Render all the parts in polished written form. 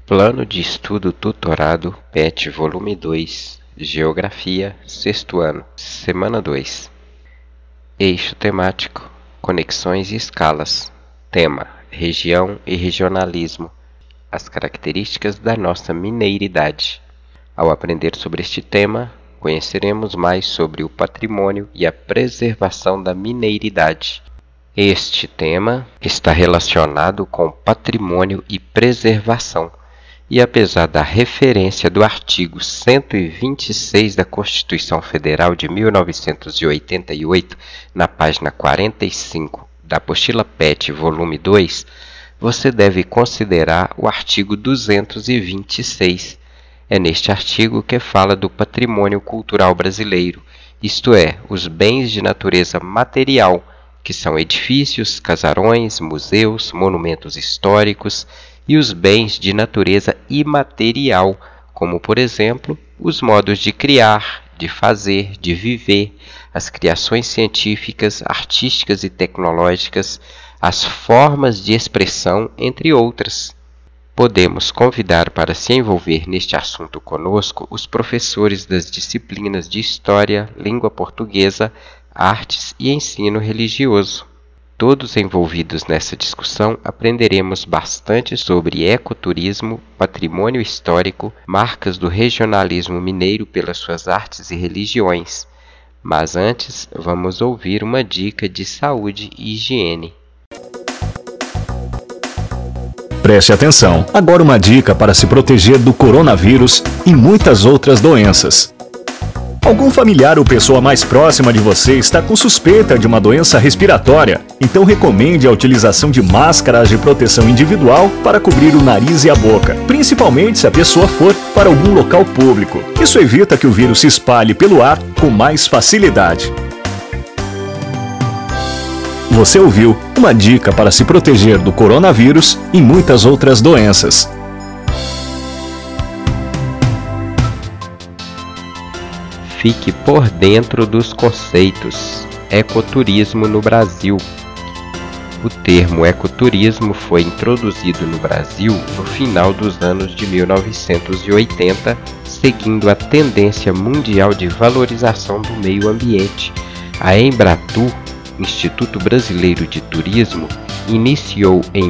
Plano de Estudo Tutorado PET Volume 2, Geografia, 6º ano, Semana 2. Eixo temático, conexões e escalas. Tema, região e regionalismo. As características da nossa mineiridade. Ao aprender sobre este tema, conheceremos mais sobre o patrimônio e a preservação da mineiridade. Este tema está relacionado com patrimônio e preservação. E apesar da referência do artigo 126 da Constituição Federal de 1988, na página 45 da apostila PET, volume 2, você deve considerar o artigo 226. É neste artigo que fala do patrimônio cultural brasileiro, isto é, os bens de natureza material, que são edifícios, casarões, museus, monumentos históricos, e os bens de natureza imaterial, como, por exemplo, os modos de criar, de fazer, de viver, as criações científicas, artísticas e tecnológicas, as formas de expressão, entre outras. Podemos convidar para se envolver neste assunto conosco os professores das disciplinas de História, Língua Portuguesa, Artes e Ensino Religioso. Todos envolvidos nessa discussão aprenderemos bastante sobre ecoturismo, patrimônio histórico, marcas do regionalismo mineiro pelas suas artes e religiões. Mas antes, vamos ouvir uma dica de saúde e higiene. Preste atenção, agora uma dica para se proteger do coronavírus e muitas outras doenças. Algum familiar ou pessoa mais próxima de você está com suspeita de uma doença respiratória? Então recomende a utilização de máscaras de proteção individual para cobrir o nariz e a boca, principalmente se a pessoa for para algum local público. Isso evita que o vírus se espalhe pelo ar com mais facilidade. Você ouviu uma dica para se proteger do coronavírus e muitas outras doenças. Fique por dentro dos conceitos. Ecoturismo no Brasil. O termo ecoturismo foi introduzido no Brasil no final dos anos de 1980, seguindo a tendência mundial de valorização do meio ambiente. A Embratur, Instituto Brasileiro de Turismo, iniciou em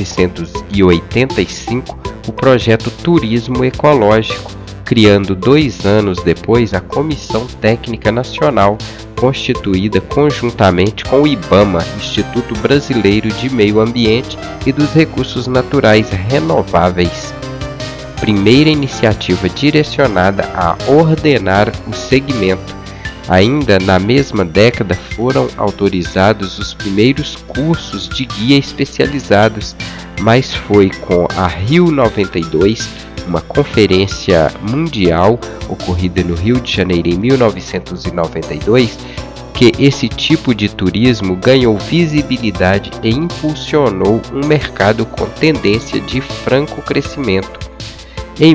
1985 o projeto Turismo Ecológico, criando 2 anos depois a Comissão Técnica Nacional, constituída conjuntamente com o IBAMA, Instituto Brasileiro de Meio Ambiente e dos Recursos Naturais Renováveis. Primeira iniciativa direcionada a ordenar o segmento. Ainda na mesma década foram autorizados os primeiros cursos de guia especializados, mas foi com a Rio 92, uma conferência mundial ocorrida no Rio de Janeiro em 1992, que esse tipo de turismo ganhou visibilidade e impulsionou um mercado com tendência de franco crescimento. Em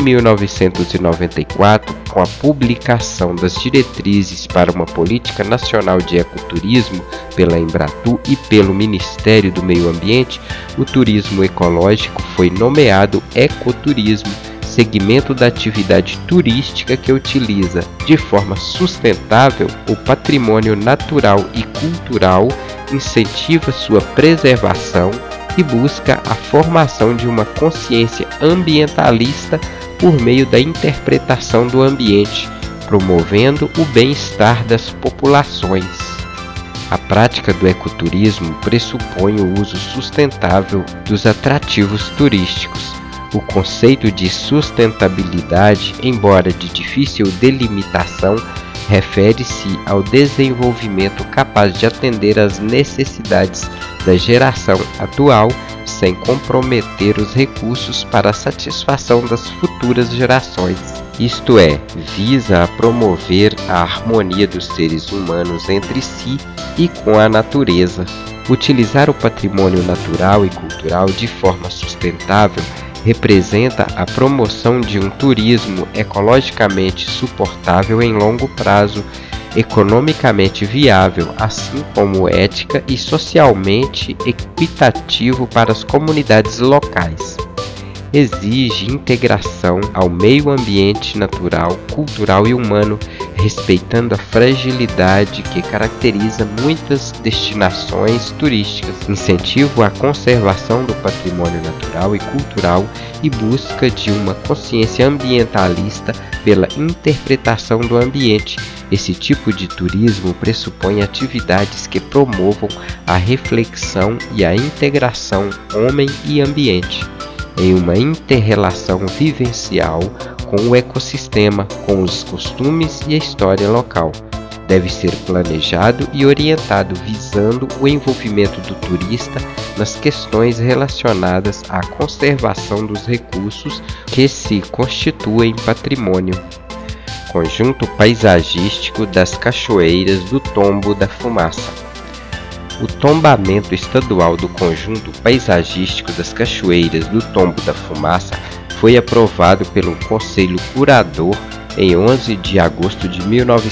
1994, com a publicação das diretrizes para uma política nacional de ecoturismo pela Embratur e pelo Ministério do Meio Ambiente, o turismo ecológico foi nomeado ecoturismo, segmento da atividade turística que utiliza de forma sustentável o patrimônio natural e cultural, incentiva sua preservação e busca a formação de uma consciência ambientalista por meio da interpretação do ambiente, promovendo o bem-estar das populações. A prática do ecoturismo pressupõe o uso sustentável dos atrativos turísticos. O conceito de sustentabilidade, embora de difícil delimitação, refere-se ao desenvolvimento capaz de atender às necessidades da geração atual, sem comprometer os recursos para a satisfação das futuras gerações. Isto é, visa a promover a harmonia dos seres humanos entre si e com a natureza. Utilizar o patrimônio natural e cultural de forma sustentável representa a promoção de um turismo ecologicamente suportável em longo prazo, economicamente viável, assim como ética e socialmente equitativo para as comunidades locais. exige integração ao meio ambiente natural, cultural e humano, respeitando a fragilidade que caracteriza muitas destinações turísticas, incentivo à conservação do patrimônio natural e cultural e busca de uma consciência ambientalista pela interpretação do ambiente. Esse tipo de turismo pressupõe atividades que promovam a reflexão e a integração homem e ambiente, em uma inter-relação vivencial com o ecossistema, com os costumes e a história local. Deve ser planejado e orientado visando o envolvimento do turista nas questões relacionadas à conservação dos recursos que se constituem patrimônio. Conjunto paisagístico das Cachoeiras do Tombo da Fumaça. O tombamento estadual do Conjunto paisagístico das Cachoeiras do Tombo da Fumaça foi aprovado pelo Conselho Curador em 11 de agosto de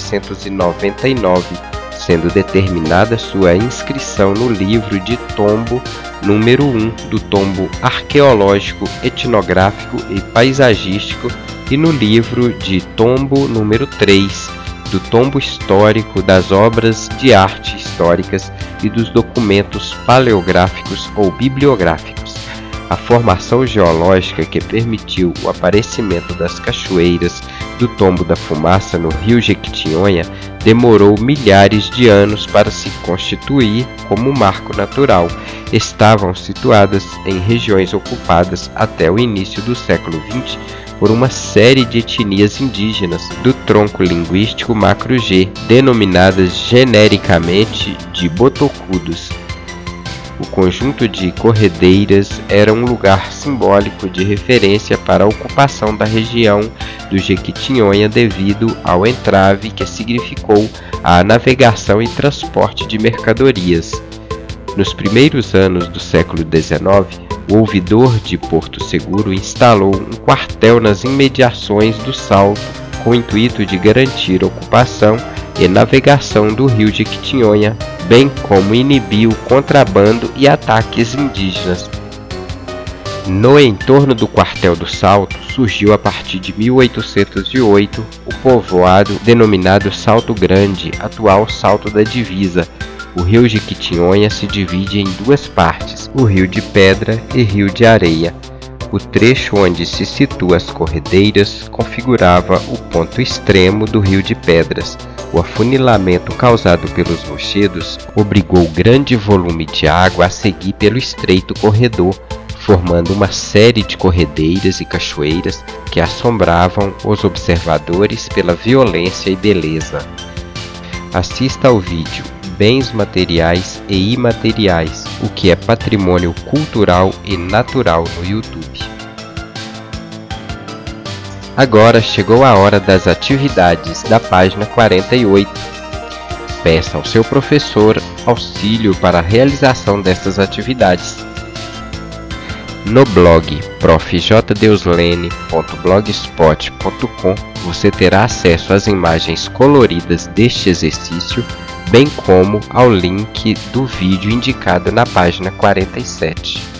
1999, sendo determinada sua inscrição no livro de tombo número 1 do tombo arqueológico, etnográfico e paisagístico e no livro de tombo número 3 do tombo histórico das obras de arte históricas e dos documentos paleográficos ou bibliográficos. A formação geológica que permitiu o aparecimento das cachoeiras do Tombo da Fumaça no rio Jequitinhonha demorou milhares de anos para se constituir como marco natural. Estavam situadas em regiões ocupadas até o início do século XX por uma série de etnias indígenas do tronco linguístico macro-G, denominadas genericamente de botocudos. O conjunto de corredeiras era um lugar simbólico de referência para a ocupação da região do Jequitinhonha devido ao entrave que significou a navegação e transporte de mercadorias. Nos primeiros anos do século XIX, o ouvidor de Porto Seguro instalou um quartel nas imediações do Salto com o intuito de garantir a ocupação e navegação do rio Jequitinhonha, bem como inibir o contrabando e ataques indígenas. No entorno do quartel do Salto, surgiu a partir de 1808 o povoado denominado Salto Grande, atual Salto da Divisa. O rio Jequitinhonha se divide em duas partes, o Rio de Pedra e Rio de Areia. O trecho onde se situam as corredeiras configurava o ponto extremo do Rio de Pedras. O afunilamento causado pelos rochedos obrigou grande volume de água a seguir pelo estreito corredor, formando uma série de corredeiras e cachoeiras que assombravam os observadores pela violência e beleza. Assista ao vídeo Bens Materiais e Imateriais, o que é patrimônio cultural e natural no YouTube. Agora chegou a hora das atividades da página 48. Peça ao seu professor auxílio para a realização destas atividades. No blog profjdeuslene.blogspot.com você terá acesso às imagens coloridas deste exercício, bem como ao link do vídeo indicado na página 47.